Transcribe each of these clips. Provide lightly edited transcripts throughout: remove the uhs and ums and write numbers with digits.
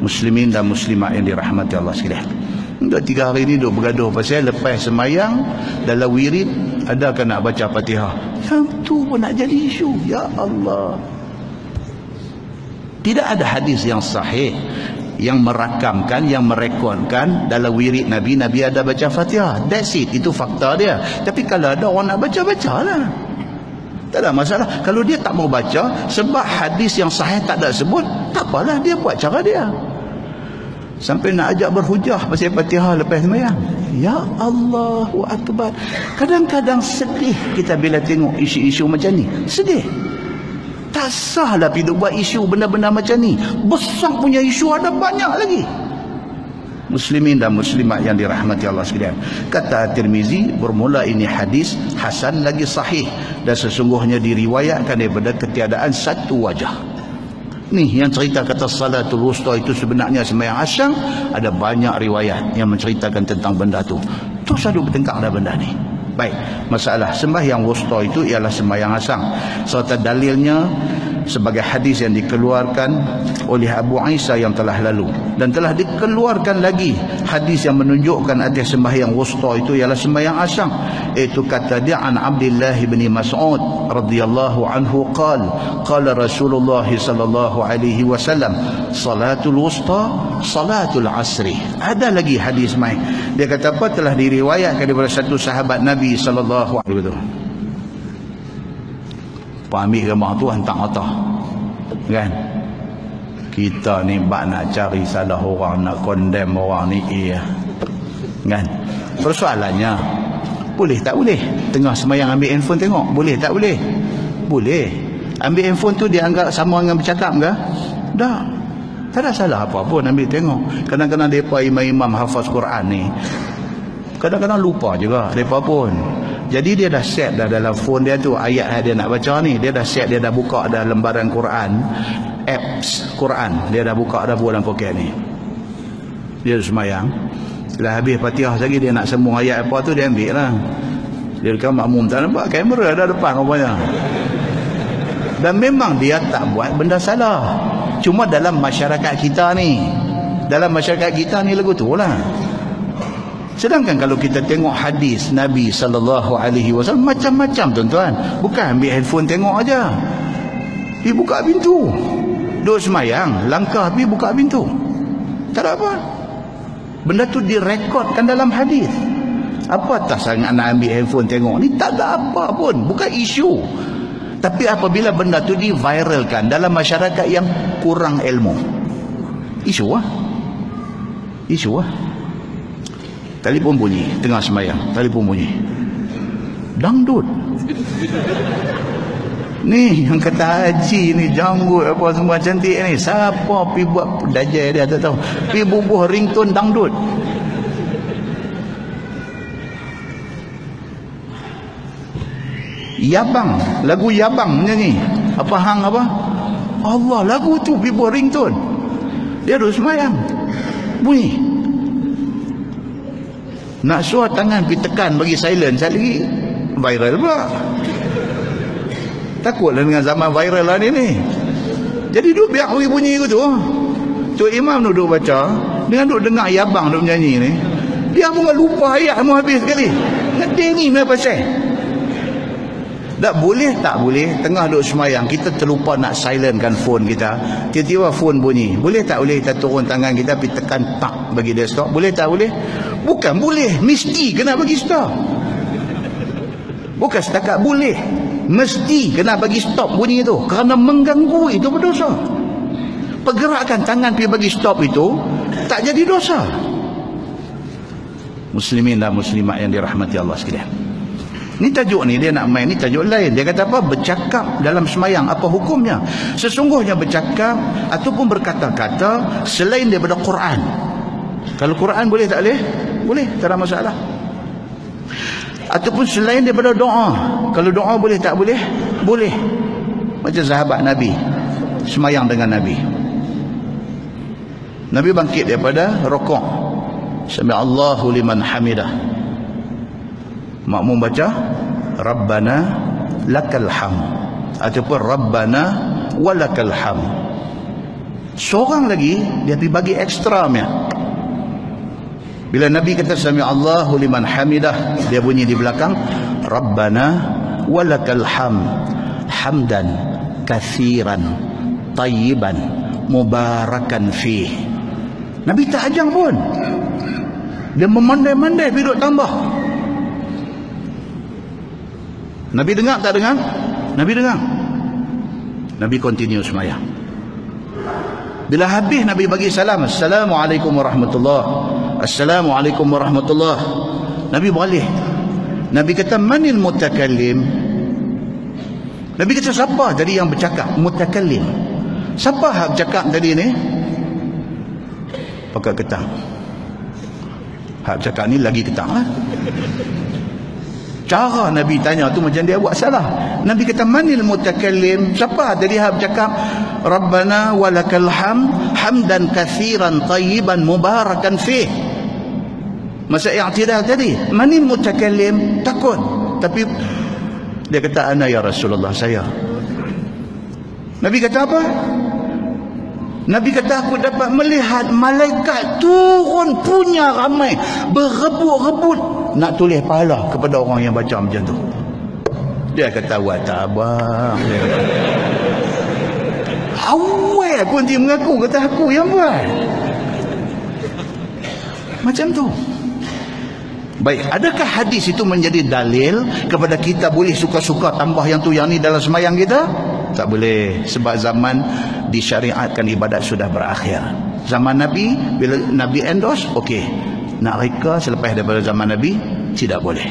muslimin dan muslimat yang dirahmati Allah sekalian. Dah 3 hari ni duk bergaduh pasal lepas semayang dalam wirid adakah nak baca Fatihah. Yang tu pun nak jadi isu. Ya Allah. Tidak ada hadis yang sahih yang merakamkan, yang merekodkan dalam wirid Nabi ada baca Fatihah. That's it. Itu fakta dia. Tapi kalau ada orang nak baca, bacalah. Tak ada masalah. Kalau dia tak mau baca sebab hadis yang sahih tak ada sebut, tak apalah, dia buat cara dia. Sampai nak ajak berhujah pasal Fatihah lepas sembahyang. Ya Allahu Akbar. Kadang-kadang sedih kita bila tengok isu-isu macam ni. Sedih. Tak sahlah pergi buat isu benda-benda macam ni. Besar punya isu ada banyak lagi. Muslimin dan muslimat yang dirahmati Allah sekalian. Kata At-Tirmizi, bermula ini hadis hasan lagi sahih dan sesungguhnya diriwayatkan daripada ketiadaan satu wajah. Ni yang cerita kata salatul wusta itu sebenarnya sembahyang asyam, ada banyak riwayat yang menceritakan tentang benda tu. Tu selalu bertengkar dah benda ni. Baik, masalah sembahyang wusta itu ialah sembahyang asyam. Serta dalilnya sebagai hadis yang dikeluarkan oleh Abu Isa yang telah lalu, dan telah dikeluarkan lagi hadis yang menunjukkan atas sembahyang wusta itu ialah sembahyang asyam. Itu kata dia an Abdullah bin Mas'ud radhiyallahu anhu qala Rasulullah sallallahu alaihi wasallam salatul wusta salatul asri. Ada lagi hadis mai, dia kata apa, telah diriwayatkan daripada satu sahabat Nabi sallallahu alaihi wasallam. Ambil gambar tu hantar atas kan. Kita ni bak nak cari salah orang, nak condemn orang ni kan. Persoalannya boleh tak boleh tengah semayang ambil handphone tengok? Boleh tak boleh? Boleh. Ambil handphone tu dianggap sama dengan bercakap ke? Tak. Tak ada salah apa pun ambil tengok. Kadang-kadang mereka imam-imam hafaz Quran ni kadang-kadang lupa juga mereka pun. Jadi dia dah set dah dalam phone dia tu ayat yang dia nak baca ni. Dia dah set, dia dah buka dah lembaran Quran, apps Quran. Dia dah buka dah dalam poket ni. Dia semayang. Dah habis Fatihah lagi dia nak sambung ayat apa tu dia ambil lah. Dia kan makmum tak nampak kamera dah depan rupanya. Dan memang dia tak buat benda salah. Cuma dalam masyarakat kita ni lagu tu lah. Sedangkan kalau kita tengok hadis Nabi SAW macam-macam tuan-tuan. Bukan ambil handphone tengok aja. Pergi buka pintu. Duk semayang, langkah pergi buka pintu. Tak ada apa. Benda tu direkodkan dalam hadis. Apa tak sangat nak ambil handphone tengok ni? Tak ada apa pun. Bukan isu. Tapi apabila benda tu diviralkan dalam masyarakat yang kurang ilmu, isu lah. Isu lah. Telefon bunyi tengah semayang, telefon bunyi, dangdut. Ni yang kata haji ni janggut apa semua cantik ni, siapa pergi buat dajal dia tak tahu, pergi bubuh ringtone dangdut. Yabang, lagu Yabang nyanyi apa hang apa Allah, lagu tu pergi bubuh ringtone. Dia duduk semayang bunyi. Nak suar tangan pergi tekan bagi silent, sekali lagi viral pula. Takutlah dengan zaman viral lah ni. Jadi duduk biar bunyi tu. Tu imam duduk baca, dengan duduk dengar Yabang duduk menyanyi ni, dia pun lupa ayat mau habis sekali. Ngedeng ni apa pasal? Tak boleh, tak boleh tengah duduk semayang kita terlupa nak silentkan phone kita, tiba-tiba phone bunyi. Boleh tak boleh kita turun tangan kita pergi tekan tak bagi dia stop? Boleh tak boleh? Bukan boleh, mesti kena bagi stop. Bukan setakat boleh, mesti kena bagi stop bunyi itu, kerana mengganggu itu berdosa. Pergerakan tangan pergi bagi stop itu tak jadi dosa. Muslimin dan muslimat yang dirahmati Allah sekalian. Ni tajuk ni dia nak main, ni tajuk lain. Dia kata apa? Bercakap dalam semayang, apa hukumnya? Sesungguhnya bercakap ataupun berkata-kata selain daripada Quran. Kalau Quran boleh tak boleh? Boleh, tak ada masalah. Ataupun selain daripada doa. Kalau doa boleh tak boleh? Boleh. Macam sahabat Nabi semayang dengan Nabi. Nabi bangkit daripada rukuk, sami Allahu liman hamidah, makmum baca Rabbana lakal hamd ataupun Rabbana walakal hamd. Seorang lagi dia pergi bagi ekstra punya. Bila Nabi kata sami Allahu liman hamidah, dia bunyi di belakang, Rabbana walakal hamd hamdan kathiran tayyiban mubarakan fih. Nabi tak ajang pun, dia memandai-mandai duduk tambah. Nabi dengar tak dengar? Nabi dengar. Nabi continue sembahyang. Bila habis Nabi bagi salam, Assalamualaikum warahmatullahi, Assalamualaikum warahmatullahi. Nabi balik. Nabi kata, manil mutakallim? Nabi kata, siapa tadi yang bercakap? Mutakallim. Siapa yang bercakap tadi ni? Pakai ketang. Hak bercakap ni lagi ketang lah. Cara Nabi tanya tu macam dia buat salah. Nabi kata, manil mutakallim? Siapa tadi yang bercakap? Rabbana walakal hamd hamdan kathiran tayyiban mubarakan fih. Masa i'tidal tadi, manil mutakallim? Takut. Tapi dia kata, ana ya Rasulullah, saya. Nabi kata apa? Nabi kata, aku dapat melihat malaikat turun punya ramai, berebut-rebut nak tulis pahala kepada orang yang baca macam tu. Dia kata, wa tabah. Awal pun dia mengaku, kata aku yang buat. Macam tu. Baik, adakah hadis itu menjadi dalil kepada kita boleh suka-suka tambah yang tu yang ni dalam semayang kita? Tak boleh, sebab zaman disyariatkan ibadat sudah berakhir. Zaman Nabi, bila Nabi endorse, okey. Nak reka selepas daripada zaman Nabi, tidak boleh.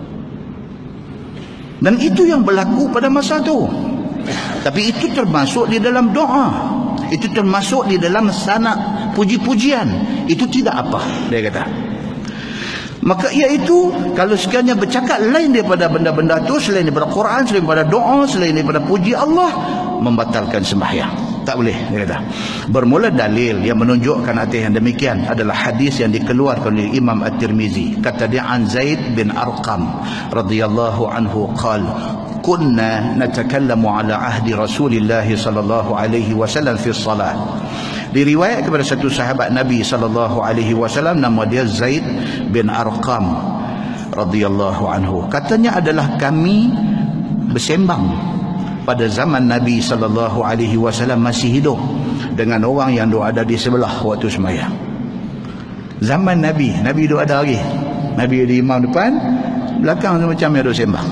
Dan itu yang berlaku pada masa tu. Tapi itu termasuk di dalam doa, itu termasuk di dalam sanak puji-pujian. Itu tidak apa, dia kata. Maka iaitu, kalau sekiranya bercakap lain daripada benda-benda tu, selain daripada Quran, selain daripada doa, selain daripada puji Allah, membatalkan sembahyang. Tak boleh, dia kata. Bermula dalil yang menunjukkan atas yang demikian adalah hadis yang dikeluarkan oleh Imam At-Tirmizi. Kata dia, an Zaid bin Arqam radhiyallahu anhu qala, kunna natakallamu ala ahdi Rasulillah sallallahu alaihi wasallam fi salat. Diriwayat kepada satu sahabat Nabi sallallahu alaihi wasallam, nama dia Zaid bin Arqam radhiyallahu anhu. Katanya adalah kami bersembang pada zaman Nabi sallallahu alaihi wasallam masih hidup dengan orang yang duk ada di sebelah waktu sembahyang. Zaman Nabi duk ada lagi. Nabi ada imam depan, belakang tu macam yang duk sembang.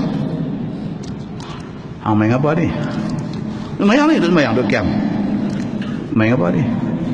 Hang main apa ni? Sembahyang ni, duk sembahyang, duk kiam. Main apa ni?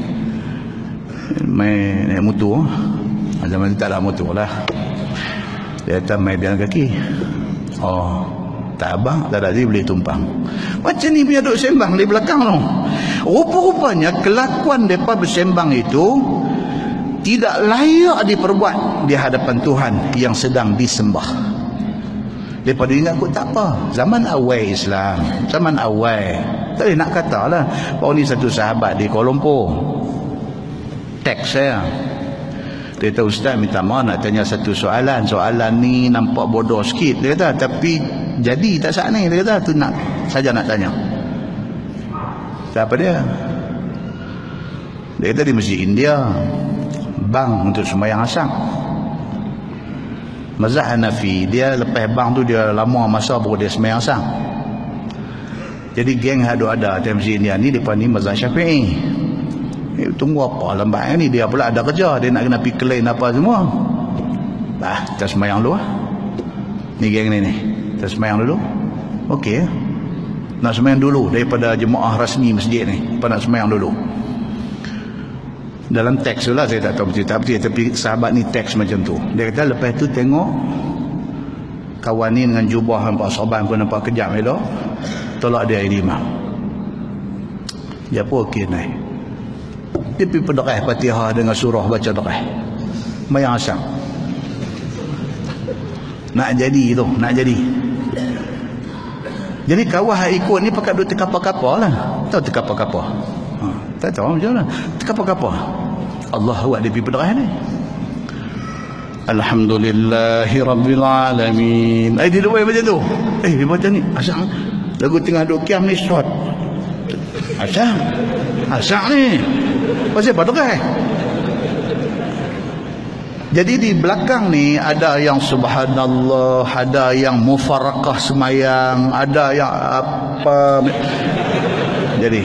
Main naik motor. Zaman tu tak ada motor lah. Dia kata main jalan kaki. Oh, tak abang, tak ada, dia boleh tumpang. Macam ni punya duk sembang di belakang tu. Rupa-rupanya kelakuan mereka bersembang itu tidak layak diperbuat di hadapan Tuhan yang sedang disembah. Mereka ingat aku tak apa. Zaman awal Islam, zaman awal, tak boleh nak kata lah. Baru ni satu sahabat di Kuala Lumpur teks saya. Dia kata, ustaz minta maaf nak tanya satu soalan. Soalan ni nampak bodoh sikit, dia kata, tapi jadi tak saat ni. Dia kata, tu nak saja nak tanya. Tak apa dia. Dia kata di Masjid India, bang untuk sembahyang asar. Mazhab Hanafi, dia lepas bang tu dia lama masa baru dia sembahyang asar. Jadi geng ada di Masjid India ni, depan ni mazhab Syafi'i. Tunggu apa lambat ni, dia pula ada kerja, dia nak kena pergi claim apa semua. Kita sembahyang dulu lah. Ni geng ni kita sembahyang dulu. Okey, nak sembahyang dulu daripada jemaah rasmi masjid ni, apa nak sembahyang dulu. Dalam teks tu lah, saya tak tahu betul, tapi sahabat ni teks macam tu. Dia kata lepas tu tengok kawan ni dengan jubah nampak sorban pun nampak kejap elok, tolak dia jadi imam. Dia pun okey naik. Dia pergi berderah Fatihah dengan surah baca derah. Sembahyang asar. Nak jadi tu, nak jadi. Jadi kawan ikut ni pakat duk terkapa-kapa lah. Tahu terkapa-kapa? Tak tahu macam mana. Terkapa-kapa. Allah buat dia pergi berderah ni. Alhamdulillahi Rabbil Alamin. Dia duk macam tu. Dia baca ni asar. Lagu tengah duk kiam ni short. Asar ni. Pasal apa deras? Jadi di belakang ni ada yang subhanallah, ada yang mufarakah semayang, ada yang apa. Jadi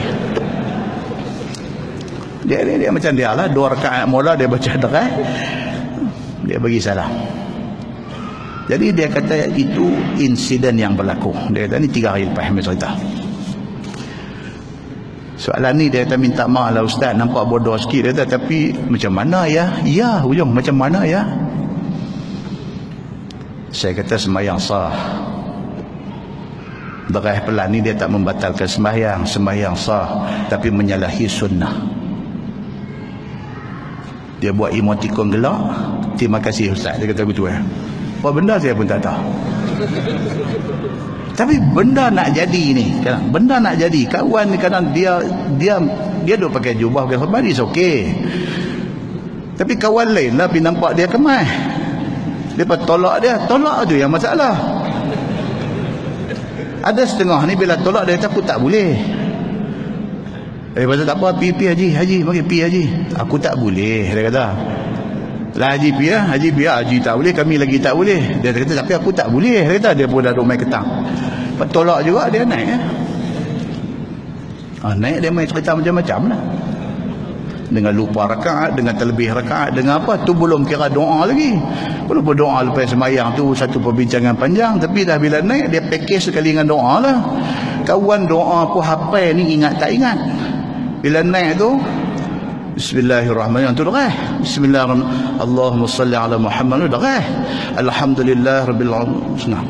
dia macam dia lah, 2 rakaat mula dia baca deras, dia bagi salam. Jadi dia kata itu insiden yang berlaku. Dia kata ni 3 hari lepas Hamid cerita. Soalan ni dia kata minta maaf lah ustaz, nampak bodoh sikit. Dia kata tapi macam mana ya? Ya hujung macam mana ya? Saya kata sembahyang sah. Deras pelan ni dia tak membatalkan sembahyang sah, tapi menyalahi sunnah. Dia buat emotikon gelak, terima kasih ustaz, dia kata begitu. Apa benda saya pun tak tahu. Tapi benda nak jadi ni, benda nak jadi. Kawan ni kadang dia duk pakai jubah, pakai khabar, is okey. Tapi kawan lain lah pergi nampak dia kemas, dia tolak tu yang masalah. Ada setengah ni bila tolak dia kata aku tak boleh. Pasal tak apa, pi haji bagi pi haji. Aku tak boleh, dia kata. Lah haji pi haji tak boleh, kami lagi tak boleh. Dia kata tapi aku tak boleh, dia kata. Dia pun dah duk main ketang. Tolak juga dia naik. Naik dia main cerita macam-macam lah. Dengan lupa rakaat, dengan terlebih rakaat, dengan apa tu belum kira doa lagi. Belum berdoa lepas sembahyang tu satu perbincangan panjang, tapi dah bila naik dia package sekali dengan doa lah. Kawan doa pun hafal ni, ingat tak ingat. Bila naik tu Bismillahirrahmanirrahim tu deras. Bismillahirrahmanirrahim. Allahumma salli ala Muhammad tu deras. Alhamdulillah rabbil alamin. Senang.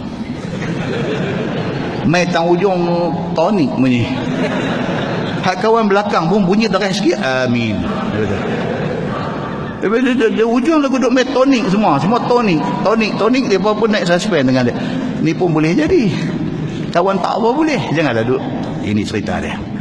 Mai tang ujung tonik bunyi. Hak kawan belakang pun bunyi deras sikit. Amin. Dia ujung lagu duk main tonik semua tonik dia pun naik suspend dengan dia. Ni pun boleh jadi. Kawan tak apa boleh. Janganlah duk. Ini cerita dia.